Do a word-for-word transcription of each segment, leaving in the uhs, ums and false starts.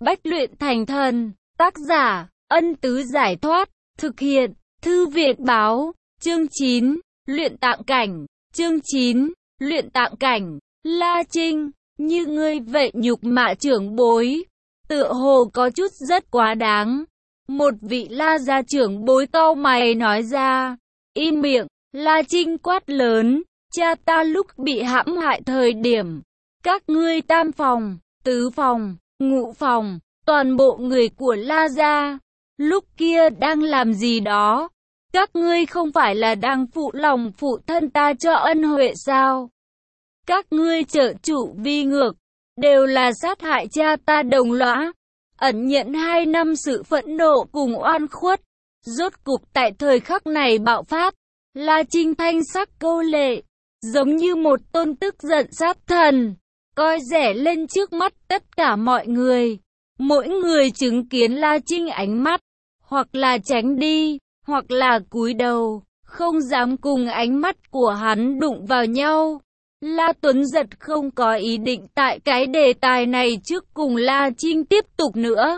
bách luyện thành thần. Tác giả, Ân Tứ Giải Thoát. Thực hiện, Thư Viện Báo. Chương chín, Luyện Tạng Cảnh. Chương chín, Luyện Tạng Cảnh. La Trinh, như ngươi vậy nhục mạ trưởng bối, tựa hồ có chút rất quá đáng. Một vị La gia trưởng bối cau mày nói ra. Im miệng. La Trinh quát lớn. Cha ta lúc bị hãm hại thời điểm, các ngươi tam phòng, tứ phòng, ngũ phòng, toàn bộ người của La gia, lúc kia đang làm gì đó? Các ngươi không phải là đang phụ lòng phụ thân ta cho ân huệ sao? Các ngươi trợ trụ vi ngược, đều là sát hại cha ta đồng lõa, ẩn nhận hai năm sự phẫn nộ cùng oan khuất. Rốt cục tại thời khắc này bạo phát, La Trinh thanh sắc câu lệ, giống như một tôn tức giận sát thần, coi rẻ lên trước mắt tất cả mọi người. Mỗi người chứng kiến La Trinh ánh mắt, hoặc là tránh đi, hoặc là cúi đầu, không dám cùng ánh mắt của hắn đụng vào nhau. La Tuấn Giật không có ý định tại cái đề tài này trước cùng La Trinh tiếp tục nữa.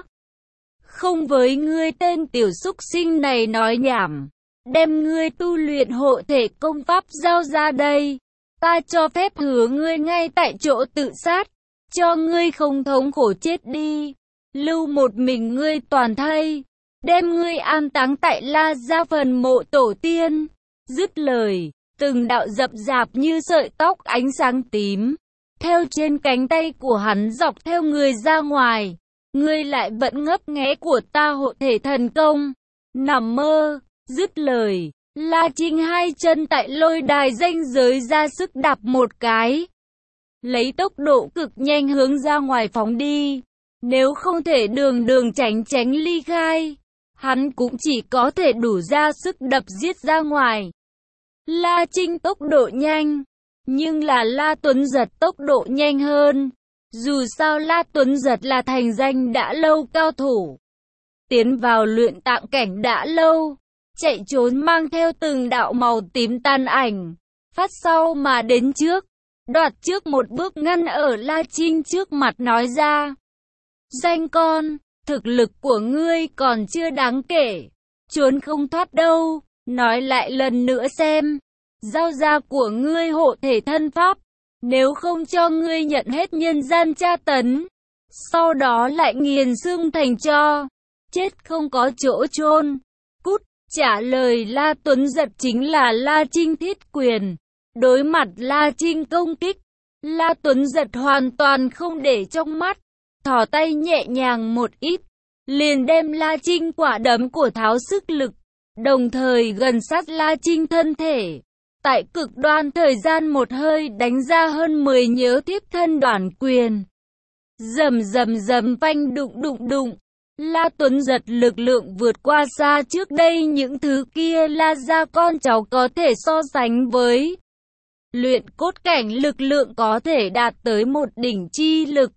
Không với ngươi tên tiểu súc sinh này nói nhảm, đem ngươi tu luyện hộ thể công pháp giao ra đây. Ta cho phép hứa ngươi ngay tại chỗ tự sát, cho ngươi không thống khổ chết đi, lưu một mình ngươi toàn thây, đem ngươi an táng tại La gia phần mộ tổ tiên. Dứt lời, từng đạo rậm rạp như sợi tóc ánh sáng tím, theo trên cánh tay của hắn dọc theo người ra ngoài. Ngươi lại vẫn ngấp nghé của ta hộ thể thần công, nằm mơ. Dứt lời, La Trinh hai chân tại lôi đài ranh giới ra sức đạp một cái, lấy tốc độ cực nhanh hướng ra ngoài phóng đi. Nếu không thể đường đường tránh tránh ly khai, hắn cũng chỉ có thể đủ ra sức đập giết ra ngoài. La Trinh tốc độ nhanh, nhưng là La Tuấn Giật tốc độ nhanh hơn. Dù sao La Tuấn Giật là thành danh đã lâu cao thủ, tiến vào luyện tạng cảnh đã lâu, chạy trốn mang theo từng đạo màu tím tàn ảnh, phát sau mà đến trước, đoạt trước một bước ngăn ở La Trinh trước mặt nói ra. Danh con, thực lực của ngươi còn chưa đáng kể, trốn không thoát đâu, nói lại lần nữa xem, giao ra của ngươi hộ thể thân pháp, nếu không cho ngươi nhận hết nhân gian tra tấn, sau đó lại nghiền xương thành tro, chết không có chỗ chôn. Cút. Trả lời La Tuấn Giật chính là La Trinh thiết quyền. Đối mặt La Trinh công kích, La Tuấn Giật hoàn toàn không để trong mắt, thò tay nhẹ nhàng một ít, liền đem La Trinh quả đấm của tháo sức lực, đồng thời gần sát La Trinh thân thể. Tại cực đoan thời gian một hơi đánh ra hơn mười nhớ tiếp thân đoản quyền. Rầm rầm rầm phanh đụng đụng đụng. La Tuấn Giật lực lượng vượt qua xa trước đây những thứ kia La gia con cháu có thể so sánh với. Luyện cốt cảnh lực lượng có thể đạt tới một đỉnh chi lực,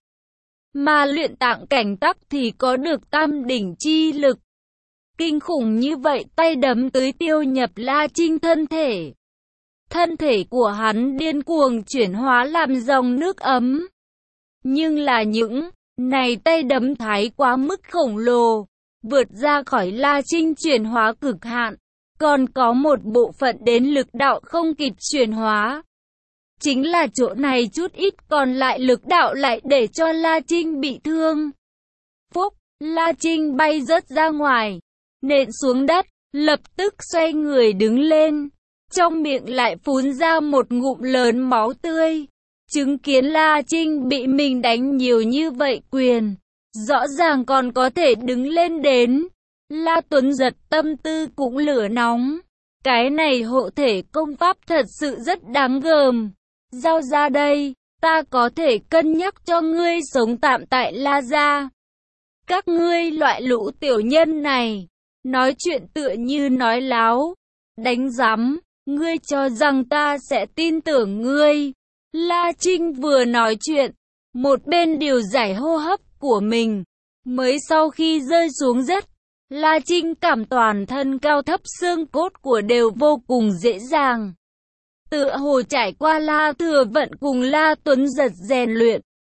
mà luyện tạng cảnh tắc thì có được tam đỉnh chi lực. Kinh khủng như vậy, tay đấm tới tiêu nhập La Trinh thân thể. Thân thể của hắn điên cuồng chuyển hóa làm dòng nước ấm. Nhưng là những này tay đấm thái quá mức khổng lồ, vượt ra khỏi La Trinh chuyển hóa cực hạn, còn có một bộ phận đến lực đạo không kịp chuyển hóa. Chính là chỗ này chút ít còn lại lực đạo lại để cho La Trinh bị thương. Phúc, La Trinh bay rớt ra ngoài, nện xuống đất, lập tức xoay người đứng lên, trong miệng lại phun ra một ngụm lớn máu tươi. Chứng kiến La Trinh bị mình đánh nhiều như vậy quyền, rõ ràng còn có thể đứng lên đến. La Tuấn Giật tâm tư cũng lửa nóng. Cái này hộ thể công pháp thật sự rất đáng gờm. Giao ra đây, ta có thể cân nhắc cho ngươi sống tạm tại La gia. Các ngươi loại lũ tiểu nhân này, nói chuyện tựa như nói láo. Đánh rắm, ngươi cho rằng ta sẽ tin tưởng ngươi. La Trinh vừa nói chuyện, một bên điều giải hô hấp của mình. Mới sau khi rơi xuống đất, La Trinh cảm toàn thân cao thấp xương cốt của đều vô cùng dễ dàng. Tựa hồ trải qua La Thừa Vận cùng La Tuấn Giật rèn luyện.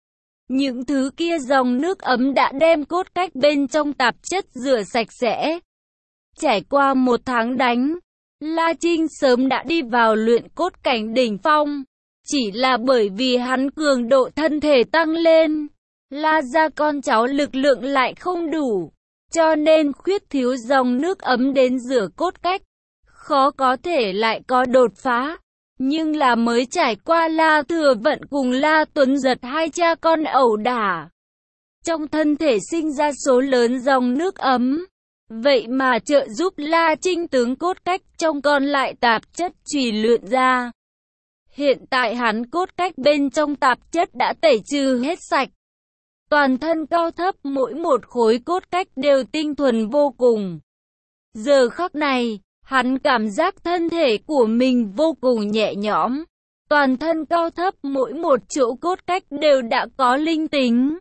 Những thứ kia dòng nước ấm đã đem cốt cách bên trong tạp chất rửa sạch sẽ. Trải qua một tháng đánh, La Trinh sớm đã đi vào luyện cốt cảnh đỉnh phong. Chỉ là bởi vì hắn cường độ thân thể tăng lên, La gia con cháu lực lượng lại không đủ, cho nên khuyết thiếu dòng nước ấm đến rửa cốt cách, khó có thể lại có đột phá. Nhưng là mới trải qua La Thừa Vận cùng La Tuấn Giật hai cha con ẩu đả, trong thân thể sinh ra số lớn dòng nước ấm, vậy mà trợ giúp La Trinh tướng cốt cách trong còn lại tạp chất trì luyện ra. Hiện tại hắn cốt cách bên trong tạp chất đã tẩy trừ hết sạch. Toàn thân cao thấp mỗi một khối cốt cách đều tinh thuần vô cùng. Giờ khắc này, hắn cảm giác thân thể của mình vô cùng nhẹ nhõm. Toàn thân cao thấp mỗi một chỗ cốt cách đều đã có linh tính.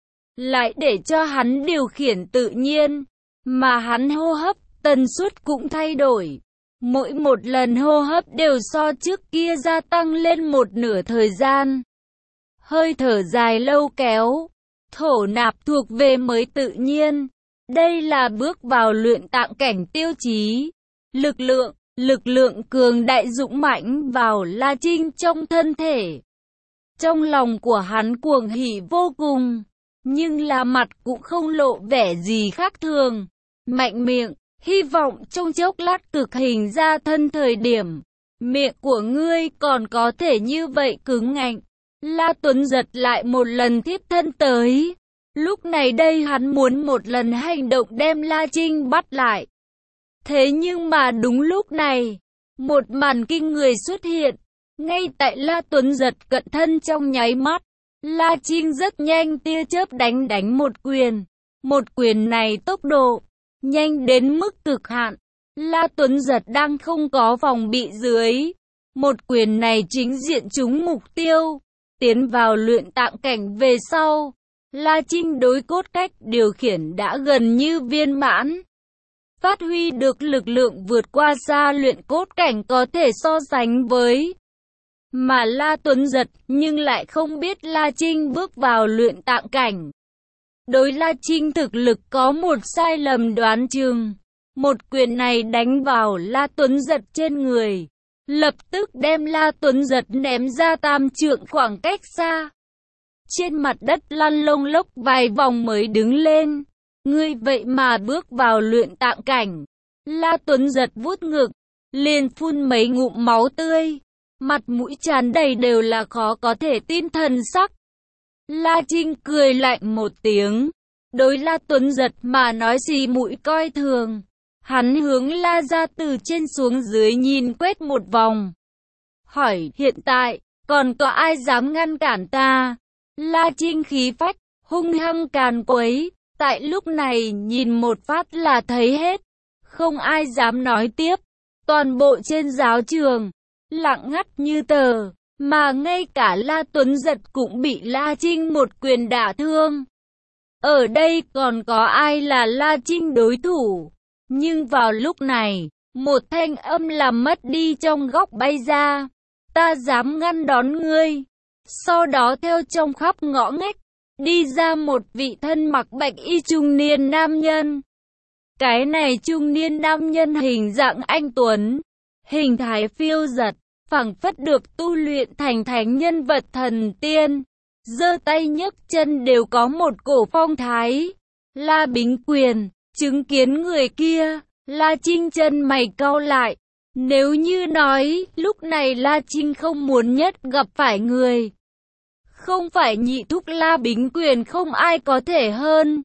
Lại để cho hắn điều khiển tự nhiên, mà hắn hô hấp, tần suất cũng thay đổi. Mỗi một lần hô hấp đều so trước kia gia tăng lên một nửa thời gian. Hơi thở dài lâu kéo, thổ nạp thuộc về mới tự nhiên. Đây là bước vào luyện tạng cảnh tiêu chí. Lực lượng, lực lượng cường đại dũng mãnh vào La Trinh trong thân thể. Trong lòng của hắn cuồng hỉ vô cùng, nhưng là mặt cũng không lộ vẻ gì khác thường. Mạnh miệng, hy vọng trong chốc lát cực hình ra thân thời điểm, miệng của ngươi còn có thể như vậy cứng ngạnh. La Tuấn Giật lại một lần tiếp thân tới. Lúc này đây hắn muốn một lần hành động đem La Trinh bắt lại. Thế nhưng mà đúng lúc này, một màn kinh người xuất hiện. Ngay tại La Tuấn Giật cận thân trong nháy mắt, La Trinh rất nhanh tia chớp đánh đánh một quyền. Một quyền này tốc độ nhanh đến mức cực hạn. La Tuấn Giật đang không có phòng bị dưới. Một quyền này chính diện trúng mục tiêu. Tiến vào luyện tạng cảnh về sau, La Trinh đối cốt cách điều khiển đã gần như viên mãn. Phát huy được lực lượng vượt qua xa luyện cốt cảnh có thể so sánh với. Mà La Tuấn Giật nhưng lại không biết La Trinh bước vào luyện tạng cảnh. Đối La Trinh thực lực có một sai lầm đoán chừng. Một quyền này đánh vào La Tuấn Giật trên người, lập tức đem La Tuấn Giật ném ra tam trượng khoảng cách xa. Trên mặt đất lăn lông lốc vài vòng mới đứng lên. Ngươi vậy mà bước vào luyện tạng cảnh. La Tuấn Giật vuốt ngực, liền phun mấy ngụm máu tươi. Mặt mũi tràn đầy đều là khó có thể tin thần sắc. La Trinh cười lạnh một tiếng. Đối La Tuấn Giật mà nói gì mũi coi thường. Hắn hướng La gia từ trên xuống dưới nhìn quét một vòng. Hỏi hiện tại, còn có ai dám ngăn cản ta? La Trinh khí phách, hung hăng càn quấy. Tại lúc này nhìn một phát là thấy hết. Không ai dám nói tiếp. Toàn bộ trên giáo trường, lặng ngắt như tờ. Mà ngay cả La Tuấn Giật cũng bị La Trinh một quyền đả thương. Ở đây còn có ai là La Trinh đối thủ? Nhưng vào lúc này, một thanh âm làm mất đi trong góc bay ra. Ta dám ngăn đón ngươi. Sau đó theo trong khắp ngõ ngách, đi ra một vị thân mặc bạch y trung niên nam nhân. Cái này trung niên nam nhân hình dạng anh tuấn, hình thái phiêu dật, phảng phất được tu luyện thành thánh nhân vật thần tiên. Giơ tay nhấc chân đều có một cổ phong thái. La Bính Quyền, chứng kiến người kia, La Trinh chân mày cau lại. Nếu như nói, lúc này La Trinh không muốn nhất gặp phải người. Không phải nhị thúc La Bính Quyền không ai có thể hơn.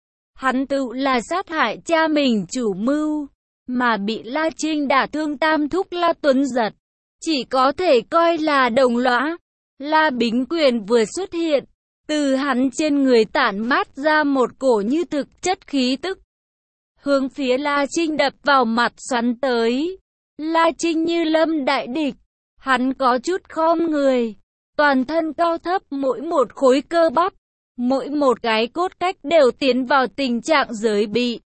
Hắn tự là sát hại cha mình chủ mưu, mà bị La Trinh đả thương tam thúc La Tuấn Giật. Chỉ có thể coi là đồng lõa. La Bính Quyền vừa xuất hiện, từ hắn trên người tản mát ra một cổ như thực chất khí tức. Hướng phía La Trinh đập vào mặt xoắn tới. La Trinh như lâm đại địch, hắn có chút khom người. Toàn thân cao thấp mỗi một khối cơ bắp, mỗi một cái cốt cách đều tiến vào tình trạng giới bị.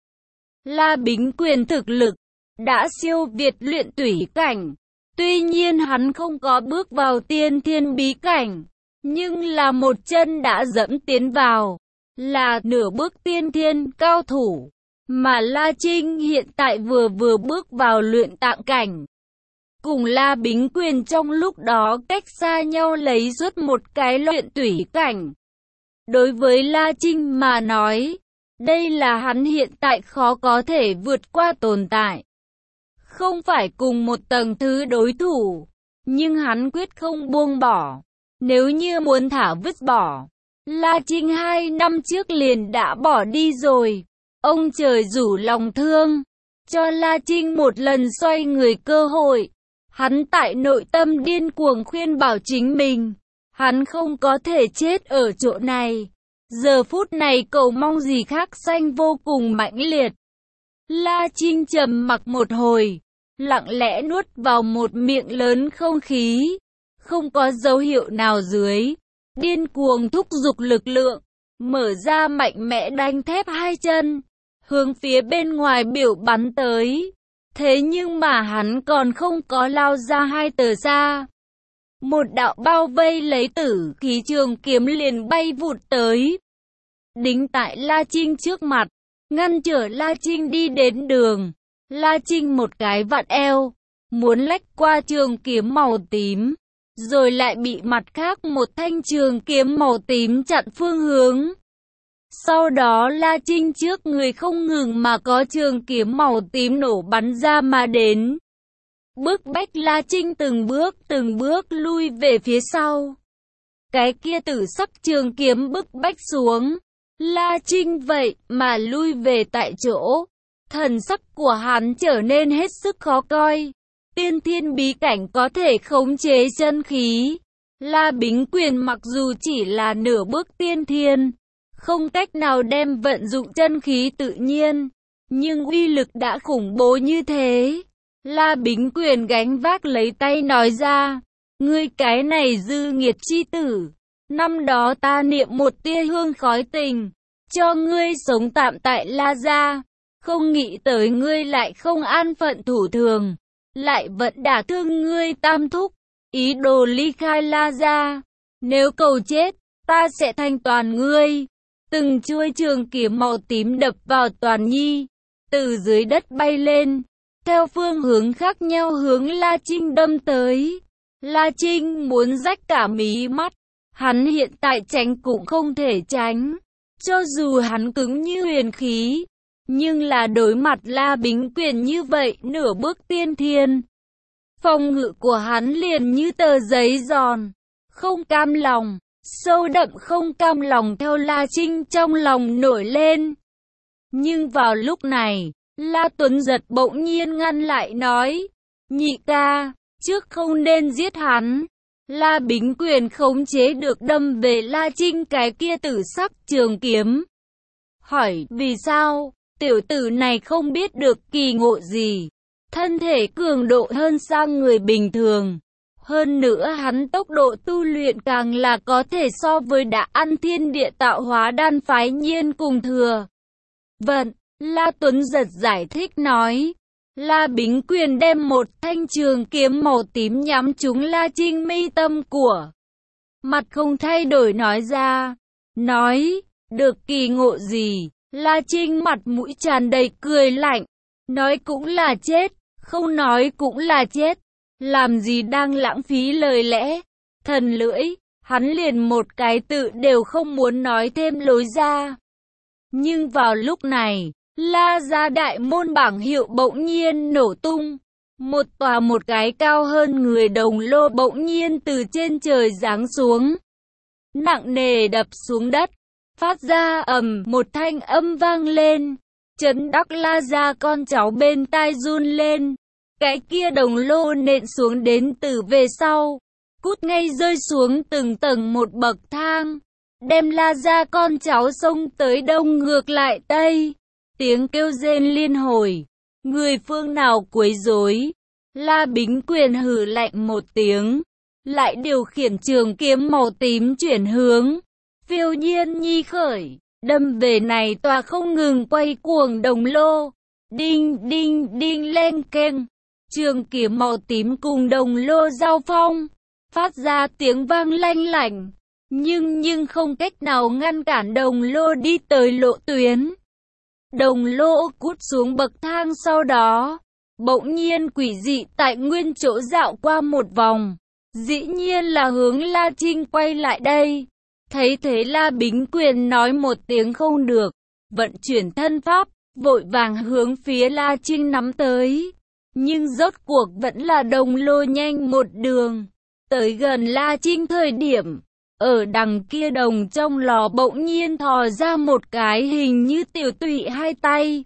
La Bính Quyền thực lực đã siêu việt luyện tủy cảnh. Tuy nhiên hắn không có bước vào tiên thiên bí cảnh. nhưng là một chân đã dẫm tiến vào, là nửa bước tiên thiên cao thủ, mà La Trinh hiện tại vừa vừa bước vào luyện tạng cảnh. Cùng La Bính Quyền trong lúc đó cách xa nhau lấy suốt một cái luyện tủy cảnh. Đối với La Trinh mà nói, đây là hắn hiện tại khó có thể vượt qua tồn tại. Không phải cùng một tầng thứ đối thủ, nhưng hắn quyết không buông bỏ. Nếu như muốn thả vứt bỏ, La Trinh hai năm trước liền đã bỏ đi rồi. Ông trời rủ lòng thương, cho La Trinh một lần xoay người cơ hội. Hắn tại nội tâm điên cuồng khuyên bảo chính mình, hắn không có thể chết ở chỗ này. Giờ phút này cầu mong gì khác xanh vô cùng mãnh liệt. La Trinh trầm mặc một hồi, lặng lẽ nuốt vào một miệng lớn không khí, không có dấu hiệu nào dưới, điên cuồng thúc giục lực lượng, mở ra mạnh mẽ đánh thép hai chân, hướng phía bên ngoài biểu bắn tới. Thế nhưng mà hắn còn không có lao ra hai tờ xa. Một đạo bao vây lấy tử khí trường kiếm liền bay vụt tới, đính tại La Trinh trước mặt, ngăn trở La Trinh đi đến đường. La Trinh một cái vặn eo, muốn lách qua trường kiếm màu tím, rồi lại bị mặt khác một thanh trường kiếm màu tím chặn phương hướng. Sau đó La Trinh trước người không ngừng mà có trường kiếm màu tím nổ bắn ra mà đến. Bức bách La Trinh từng bước từng bước lui về phía sau. Cái kia tử sắc trường kiếm bức bách xuống. La Trinh vậy mà lui về tại chỗ. Thần sắc của hắn trở nên hết sức khó coi. Tiên thiên bí cảnh có thể khống chế chân khí. La Bính Quyền mặc dù chỉ là nửa bước tiên thiên, không cách nào đem vận dụng chân khí tự nhiên, nhưng uy lực đã khủng bố như thế. La Bính Quyền gánh vác lấy tay nói ra, ngươi cái này dư nghiệt chi tử, năm đó ta niệm một tia hương khói tình, cho ngươi sống tạm tại La gia, không nghĩ tới ngươi lại không an phận thủ thường, lại vẫn đả thương ngươi tam thúc, ý đồ ly khai La gia. Nếu cầu chết, ta sẽ thanh toàn ngươi. Từng chuôi trường kiếm màu tím đập vào Toàn Nhi, từ dưới đất bay lên, theo phương hướng khác nhau hướng La Trinh đâm tới. La Trinh muốn rách cả mí mắt, hắn hiện tại tránh cũng không thể tránh, cho dù hắn cứng như huyền khí, nhưng là đối mặt La Bính Quyền như vậy nửa bước tiên thiên, phòng ngự của hắn liền như tờ giấy giòn, không cam lòng. Sâu đậm không cam lòng theo La Trinh trong lòng nổi lên. Nhưng vào lúc này, La Tuấn Giật bỗng nhiên ngăn lại nói, nhị ca, trước không nên giết hắn. La Bính Quyền khống chế được đâm về La Trinh cái kia tử sắc trường kiếm. Hỏi vì sao, tiểu tử này không biết được kỳ ngộ gì, thân thể cường độ hơn sang người bình thường. Hơn nữa hắn tốc độ tu luyện càng là có thể so với đã ăn thiên địa tạo hóa đan phái Nhiên cùng thừa. Vận, La Tuấn Giật giải thích nói. La Bính Quyền đem một thanh trường kiếm màu tím nhắm trúng La Trinh mi tâm của. Mặt không thay đổi nói ra. Nói, được kỳ ngộ gì? La Trinh mặt mũi tràn đầy cười lạnh. Nói cũng là chết, không nói cũng là chết. Làm gì đang lãng phí lời lẽ, thần lưỡi, hắn liền một cái tự đều không muốn nói thêm lối ra. Nhưng vào lúc này, La gia đại môn bảng hiệu bỗng nhiên nổ tung. Một tòa một cái cao hơn người đồng lô bỗng nhiên từ trên trời giáng xuống. Nặng nề đập xuống đất, phát ra ầm một thanh âm vang lên. Chấn đắc La gia con cháu bên tai run lên. Cái kia đồng lô nện xuống đến từ về sau, cút ngay rơi xuống từng tầng một bậc thang, đem La gia con cháu xông tới đông ngược lại tây. Tiếng kêu rên liên hồi, người phương nào quấy rối. La Bính Quyền hừ lạnh một tiếng, lại điều khiển trường kiếm màu tím chuyển hướng, phiêu nhiên nhi khởi, đâm về này tòa không ngừng quay cuồng đồng lô. Đinh đinh đinh lên keng. Trường kiếm màu tím cùng đồng lô giao phong, phát ra tiếng vang lanh lảnh, nhưng nhưng không cách nào ngăn cản đồng lô đi tới lộ tuyến. Đồng lô cút xuống bậc thang, sau đó bỗng nhiên quỷ dị tại nguyên chỗ dạo qua một vòng. Dĩ nhiên là hướng La Trinh quay lại đây. Thấy thế La Bính Quyền nói một tiếng không được, vận chuyển thân pháp, vội vàng hướng phía La Trinh nắm tới. Nhưng rốt cuộc vẫn là đồng lô nhanh một đường. Tới gần La Trinh thời điểm, ở đằng kia đồng trong lò bỗng nhiên thò ra một cái hình như tiểu tụy hai tay.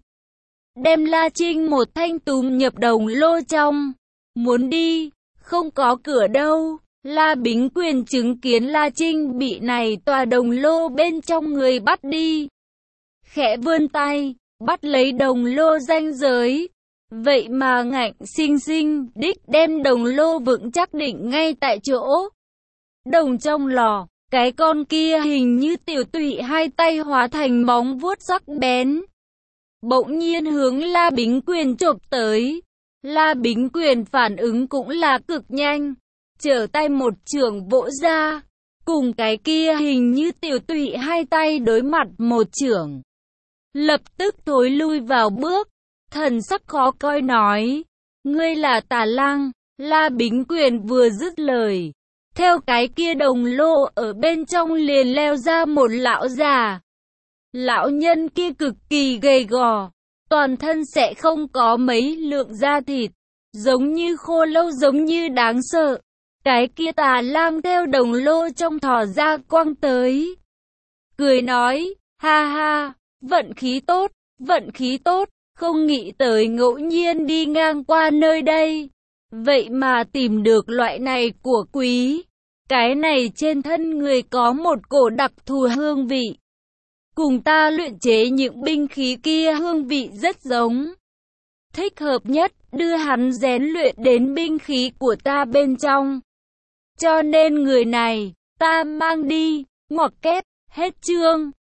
Đem La Trinh một thanh túm nhập đồng lô trong. Muốn đi, không có cửa đâu. La Bính Quyền chứng kiến La Trinh bị này tòa đồng lô bên trong người bắt đi. Khẽ vươn tay, bắt lấy đồng lô ranh giới. Vậy mà ngạnh sinh sinh đích đem đồng lô vững chắc định ngay tại chỗ. Đồng trong lò, cái con kia hình như tiểu tụy hai tay hóa thành móng vuốt sắc bén. Bỗng nhiên hướng La Bính Quyền chộp tới. La Bính Quyền phản ứng cũng là cực nhanh. Trở tay một chưởng vỗ ra. Cùng cái kia hình như tiểu tụy hai tay đối mặt một chưởng. Lập tức thối lui vào bước. Thần sắc khó coi nói. Ngươi là Tà Lang. La Bính Quyền vừa dứt lời. Theo cái kia đồng lô ở bên trong liền leo ra một lão già. Lão nhân kia cực kỳ gầy gò. Toàn thân sẽ không có mấy lượng da thịt. Giống như khô lâu, giống như đáng sợ. Cái kia Tà Lang theo đồng lô trong thò ra quăng tới. Cười nói, ha ha, vận khí tốt, vận khí tốt, không nghĩ tới ngẫu nhiên đi ngang qua nơi đây. Vậy mà tìm được loại này của quý. Cái này trên thân người có một cổ đặc thù hương vị. Cùng ta luyện chế những binh khí kia hương vị rất giống. Thích hợp nhất, đưa hắn rèn luyện đến binh khí của ta bên trong. Cho nên người này, ta mang đi, ngoặc kép, hết chương.